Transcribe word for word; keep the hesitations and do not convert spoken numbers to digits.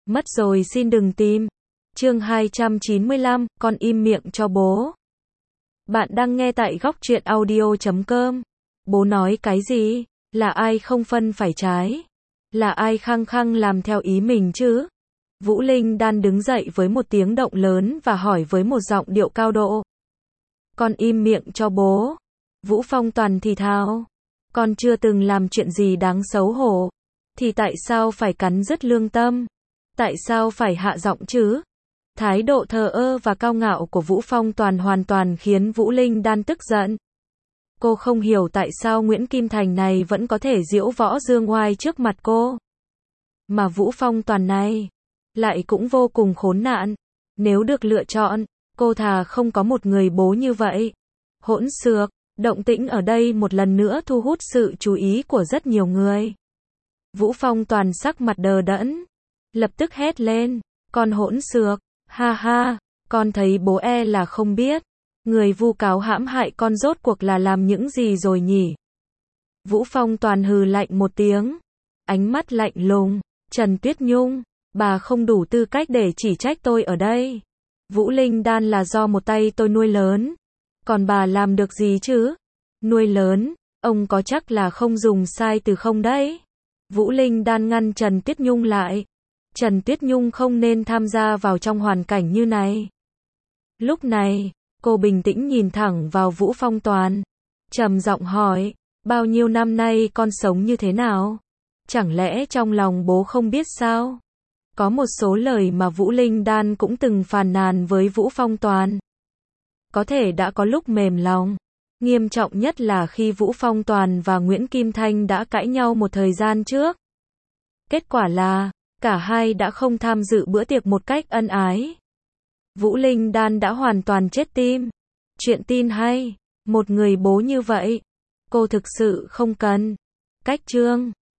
Mất rồi xin đừng tìm. Chương hai trăm chín mươi lăm, con im miệng cho bố. Bạn đang nghe tại góc truyện audio chấm com. Bố nói cái gì? Là ai không phân phải trái? Là ai khăng khăng làm theo ý mình chứ? Vũ Linh Đan đứng dậy với một tiếng động lớn và hỏi với một giọng điệu cao độ. Con im miệng cho bố. Vũ Phong Toàn thì thào. Con chưa từng làm chuyện gì đáng xấu hổ. Thì tại sao phải cắn rứt lương tâm? Tại sao phải hạ giọng chứ? Thái độ thờ ơ và cao ngạo của Vũ Phong Toàn hoàn toàn khiến Vũ Linh Đan tức giận. Cô không hiểu tại sao Nguyễn Kim Thành này vẫn có thể diễu võ dương oai trước mặt cô. Mà Vũ Phong Toàn này lại cũng vô cùng khốn nạn. Nếu được lựa chọn, cô thà không có một người bố như vậy. Hỗn xược, động tĩnh ở đây một lần nữa thu hút sự chú ý của rất nhiều người. Vũ Phong Toàn sắc mặt đờ đẫn, lập tức hét lên, con hỗn xược, ha ha, con thấy bố e là không biết, người vu cáo hãm hại con rốt cuộc là làm những gì rồi nhỉ? Vũ Phong Toàn hừ lạnh một tiếng, ánh mắt lạnh lùng, Trần Tuyết Nhung, bà không đủ tư cách để chỉ trách tôi ở đây. Vũ Linh Đan là do một tay tôi nuôi lớn, còn bà làm được gì chứ? Nuôi lớn, ông có chắc là không dùng sai từ không đấy? Vũ Linh Đan ngăn Trần Tuyết Nhung lại. Trần Tuyết Nhung không nên tham gia vào trong hoàn cảnh như này. Lúc này, cô bình tĩnh nhìn thẳng vào Vũ Phong Toàn, trầm giọng hỏi, bao nhiêu năm nay con sống như thế nào? Chẳng lẽ trong lòng bố không biết sao? Có một số lời mà Vũ Linh Đan cũng từng phàn nàn với Vũ Phong Toàn. Có thể đã có lúc mềm lòng. Nghiêm trọng nhất là khi Vũ Phong Toàn và Nguyễn Kim Thanh đã cãi nhau một thời gian trước. Kết quả là, cả hai đã không tham dự bữa tiệc một cách ân ái. Vũ Linh Đan đã hoàn toàn chết tim. Chuyện tin hay, một người bố như vậy, cô thực sự không cần. Cách chương